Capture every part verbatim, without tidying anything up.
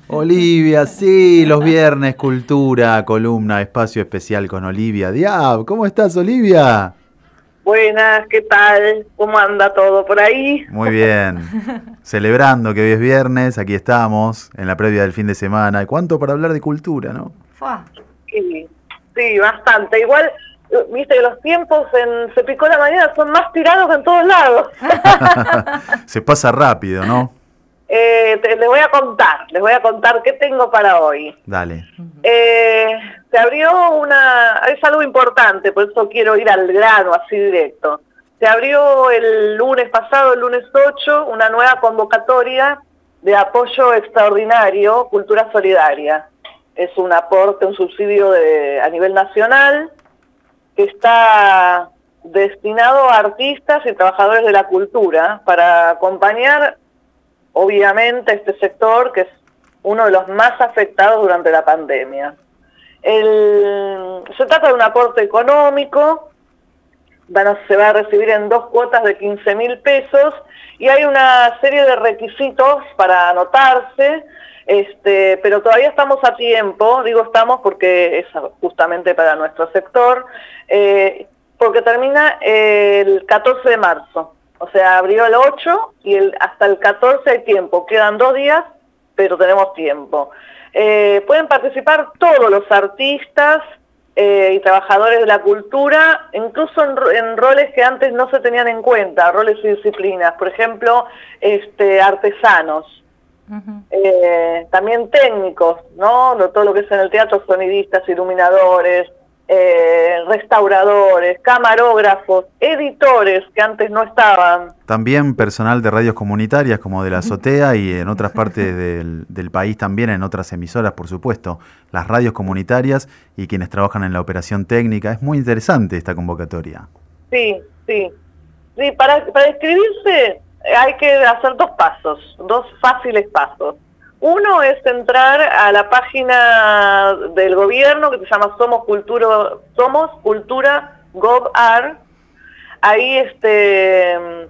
Olivia, sí, los viernes, cultura, columna, espacio especial con Olivia Diab. ¿Cómo estás, Olivia? Buenas, ¿qué tal? ¿Cómo anda todo por ahí? Muy bien. Celebrando que hoy es viernes, aquí estamos, en la previa del fin de semana. ¿Y cuánto para hablar de cultura, no? Sí, sí, bastante. Igual, viste que los tiempos en Se Picó la Mañana son más tirados en todos lados. Se pasa rápido, ¿no? Eh, te, les voy a contar, les voy a contar qué tengo para hoy. Dale. Eh, se abrió una, es algo importante, por eso quiero ir al grano, así directo. Se abrió el lunes pasado, el lunes ocho, una nueva convocatoria de apoyo extraordinario, Cultura Solidaria. Es un aporte, un subsidio de, a nivel nacional, que está destinado a artistas y trabajadores de la cultura para acompañar, obviamente, este sector que es uno de los más afectados durante la pandemia. El, se trata de un aporte económico, van a, se va a recibir en dos cuotas de quince mil pesos y hay una serie de requisitos para anotarse, este, pero todavía estamos a tiempo, digo estamos porque es justamente para nuestro sector, eh, porque termina el catorce de marzo. O sea, abrió el ocho y el, hasta el catorce hay tiempo. Quedan dos días, pero tenemos tiempo. Eh, pueden participar todos los artistas eh, y trabajadores de la cultura, incluso en, en roles que antes no se tenían en cuenta, roles y disciplinas. Por ejemplo, este, artesanos. Uh-huh. Eh, también técnicos, ¿no? Todo lo que es en el teatro, sonidistas, iluminadores, Eh, restauradores, camarógrafos, editores que antes no estaban. También personal de radios comunitarias como de la Azotea y en otras partes del, del país también, en otras emisoras, por supuesto, las radios comunitarias y quienes trabajan en la operación técnica. Es muy interesante esta convocatoria. Sí, sí. Sí, para, para inscribirse hay que hacer dos pasos, dos fáciles pasos. Uno es entrar a la página del gobierno que se llama Somos Cultura, Somos Cultura Gov.ar. Ahí este,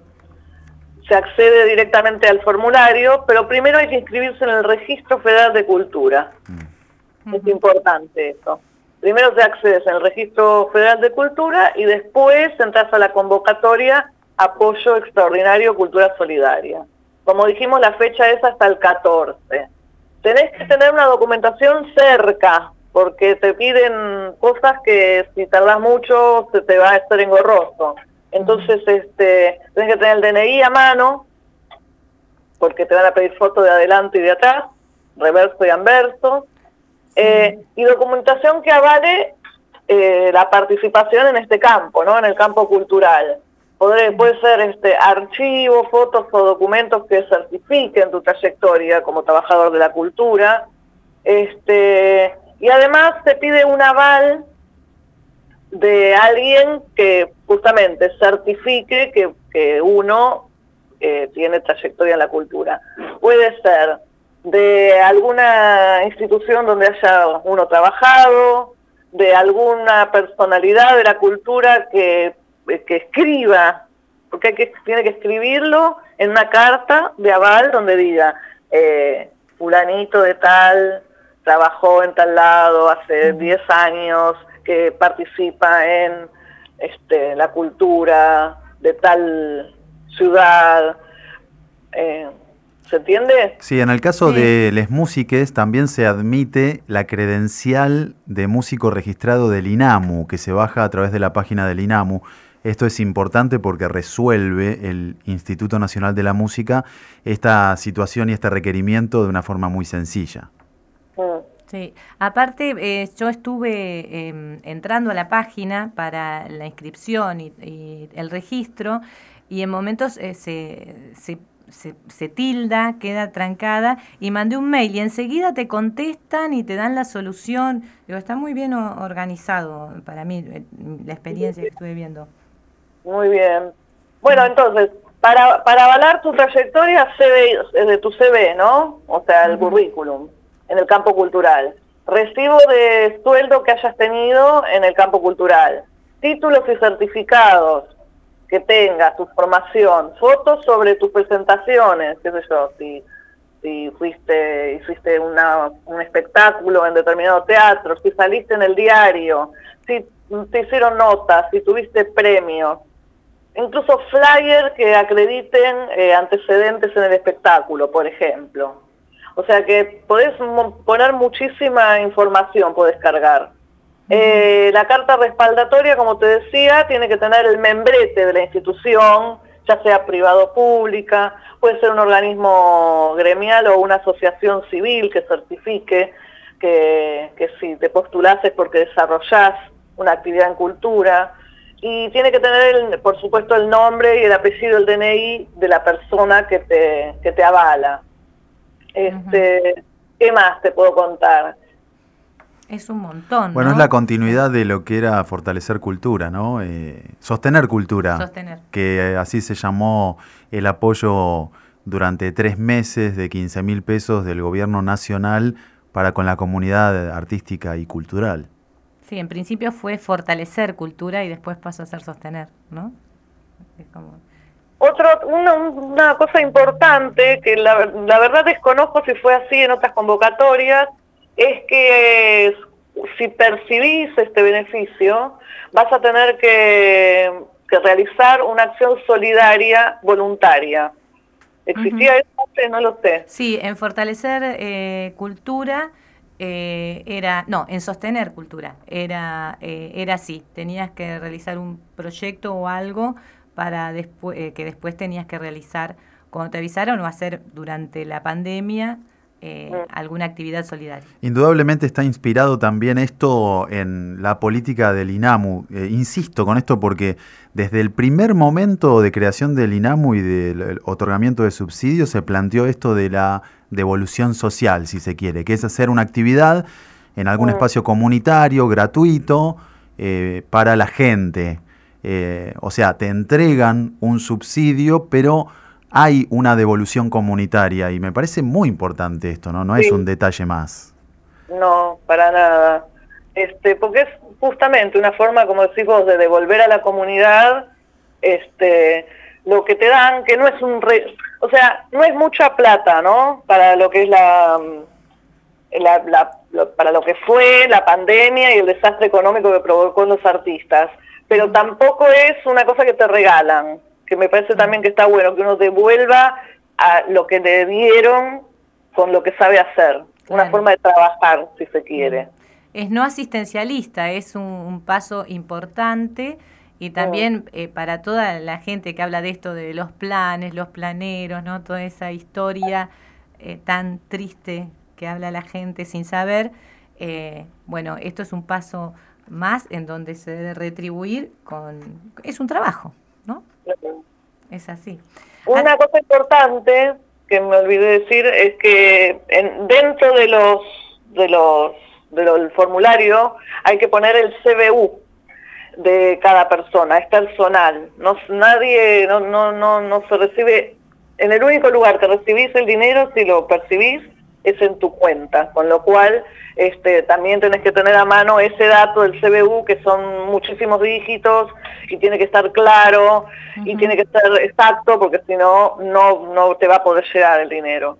se accede directamente al formulario, pero primero hay que inscribirse en el Registro Federal de Cultura. Mm. Es importante eso. Primero te accedes en el Registro Federal de Cultura y después entras a la convocatoria Apoyo Extraordinario Cultura Solidaria. Como dijimos, la fecha es hasta el catorce. Tenés que tener una documentación cerca, porque te piden cosas que si tardás mucho se te va a estar engorroso. Entonces, este, tenés que tener el D N I a mano, porque te van a pedir fotos de adelante y de atrás, reverso y anverso, sí. eh, y documentación que avale eh, la participación en este campo, ¿no? En el campo cultural. Podré, puede ser este archivos, fotos o documentos que certifiquen tu trayectoria como trabajador de la cultura. Este, y además te pide un aval de alguien que justamente certifique que, que uno eh, tiene trayectoria en la cultura. Puede ser de alguna institución donde haya uno trabajado, de alguna personalidad de la cultura que que escriba, porque hay que, tiene que escribirlo en una carta de aval donde diga, eh, fulanito de tal, trabajó en tal lado hace diez años, que participa en este, la cultura de tal ciudad. Eh, ¿Se entiende? Sí, en el caso sí. de les músiques también se admite la credencial de músico registrado del INAMU, que se baja a través de la página del INAMU. Esto es importante porque resuelve el Instituto Nacional de la Música esta situación y este requerimiento de una forma muy sencilla. Sí, aparte eh, yo estuve eh, entrando a la página para la inscripción y, y el registro y en momentos eh, se, se, se, se tilda, queda trancada y mandé un mail y enseguida te contestan y te dan la solución. Digo, está muy bien organizado para mí la experiencia que estuve viendo. Muy bien. Bueno, entonces, para para avalar tu trayectoria C V, de tu C V, ¿no? O sea, el uh-huh. currículum, en el campo cultural. Recibo de sueldo que hayas tenido en el campo cultural. Títulos y certificados que tengas, tu formación. Fotos sobre tus presentaciones, qué sé yo, si si fuiste, hiciste una, un espectáculo en determinado teatro, si saliste en el diario, si te hicieron notas, si tuviste premios, incluso flyers que acrediten eh, antecedentes en el espectáculo, por ejemplo. O sea que podés poner muchísima información, podés cargar. Eh, la carta respaldatoria, como te decía, tiene que tener el membrete de la institución, ya sea privado o pública, puede ser un organismo gremial o una asociación civil que certifique que, que si te postulás es porque desarrollás una actividad en cultura, y tiene que tener, el, por supuesto, el nombre y el apellido, el D N I de la persona que te, que te avala. Este, uh-huh. ¿Qué más te puedo contar? Es un montón, Bueno, ¿no? Es la continuidad de lo que era fortalecer cultura, ¿no? Eh, sostener cultura. Sostener. Que eh, así se llamó el apoyo durante tres meses de quince mil pesos del gobierno nacional para con la comunidad artística y cultural. Sí, en principio fue fortalecer cultura y después pasó a ser sostener, ¿no? Es como... Otro, una, una cosa importante que la, la verdad desconozco si fue así en otras convocatorias, es que eh, si percibís este beneficio, vas a tener que, que realizar una acción solidaria voluntaria. ¿Existía uh-huh. eso? No lo sé. Sí, en fortalecer eh, cultura, eh, era, no, en sostener cultura, era, eh, era así, tenías que realizar un proyecto o algo para después, eh, que después tenías que realizar, cuando te avisaron, o hacer durante la pandemia, Eh, alguna actividad solidaria. Indudablemente está inspirado también esto en la política del INAMU. Eh, insisto con esto porque desde el primer momento de creación del INAMU y del otorgamiento de subsidios se planteó esto de la devolución social, si se quiere, que es hacer una actividad en algún uh-huh. espacio comunitario, gratuito, eh, para la gente. Eh, o sea, te entregan un subsidio, pero hay una devolución comunitaria y me parece muy importante esto, ¿no? No sí. es un detalle más. No, para nada. Este, porque es justamente una forma, como decís vos, de devolver a la comunidad este, lo que te dan, que no es un... Re, o sea, no es mucha plata, ¿no? Para lo que es la... la, la lo, para lo que fue la pandemia y el desastre económico que provocó en los artistas. Pero tampoco es una cosa que te regalan, que me parece también que está bueno, que uno devuelva a lo que le dieron con lo que sabe hacer. Una claro. forma de trabajar, si se quiere. Es no asistencialista, es un, un paso importante y también eh, para toda la gente que habla de esto, de los planes, los planeros, ¿no? Toda esa historia eh, tan triste que habla la gente sin saber. Eh, bueno, esto es un paso más en donde se debe retribuir con... Es un trabajo, ¿no? Es así. Una ah, cosa importante que me olvidé decir es que en, dentro de los de los del formulario hay que poner el C B U de cada persona, es personal. No nadie no no no no se recibe en el único lugar que recibís el dinero, si lo percibís, es en tu cuenta, con lo cual este, también tenés que tener a mano ese dato del C B U, que son muchísimos dígitos, y tiene que estar claro, uh-huh. y tiene que ser exacto, porque si no, no no te va a poder llegar el dinero.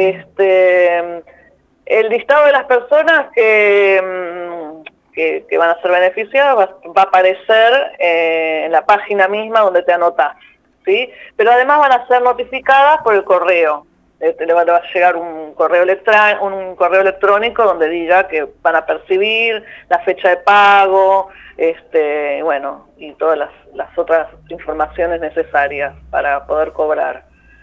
Este, el listado de las personas que, que, que van a ser beneficiadas va, va a aparecer eh, en la página misma donde te anotás, ¿sí? Pero además van a ser notificadas por el correo. Este, le va a llegar un correo electrónico, un correo electrónico donde diga que van a percibir la fecha de pago, este, bueno, y todas las, las otras informaciones necesarias para poder cobrar.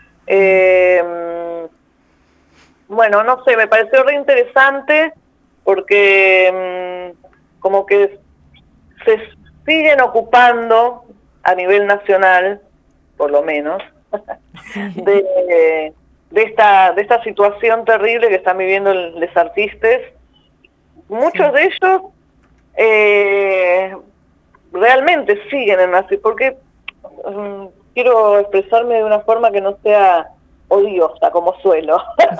Eh, bueno, no sé, me pareció re interesante porque um, como que se siguen ocupando a nivel nacional, por lo menos, de... de esta de esta situación terrible que están viviendo los artistas. Muchos sí. de ellos eh, realmente siguen en así, porque um, quiero expresarme de una forma que no sea odiosa, como suelo.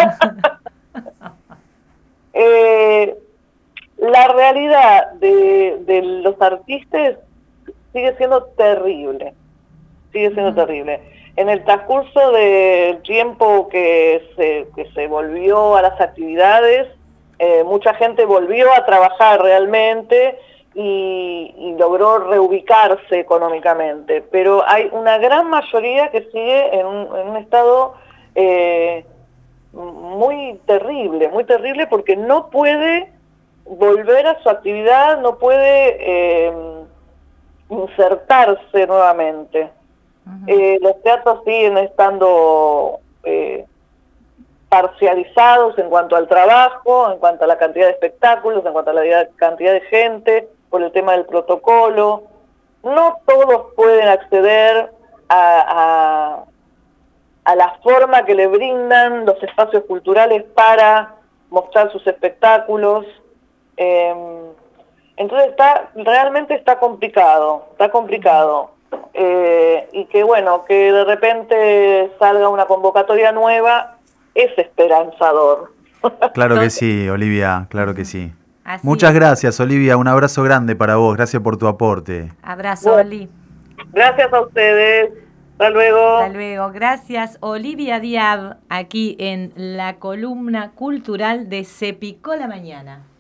eh, la realidad de, de los artistas sigue siendo terrible, sigue siendo uh-huh. terrible. en el transcurso del tiempo que se, que se volvió a las actividades, eh, mucha gente volvió a trabajar realmente y, y logró reubicarse económicamente, pero hay una gran mayoría que sigue en un, en un estado eh, muy terrible, muy terrible porque no puede volver a su actividad, no puede eh, insertarse nuevamente. Uh-huh. Eh, los teatros siguen estando eh, parcializados en cuanto al trabajo, en cuanto a la cantidad de espectáculos, en cuanto a la cantidad de gente, por el tema del protocolo. No todos pueden acceder a, a, a la forma que le brindan los espacios culturales para mostrar sus espectáculos. Eh, entonces está realmente está complicado, está complicado. Eh, y que bueno, que de repente salga una convocatoria nueva es esperanzador. Claro que sí, Olivia, claro que sí. Así Muchas es. gracias, Olivia, un abrazo grande para vos, gracias por tu aporte. Abrazo, Bueno, Oli. Gracias a ustedes, hasta luego. Hasta luego, gracias Olivia Diab, aquí en la columna cultural de Se Picó la Mañana.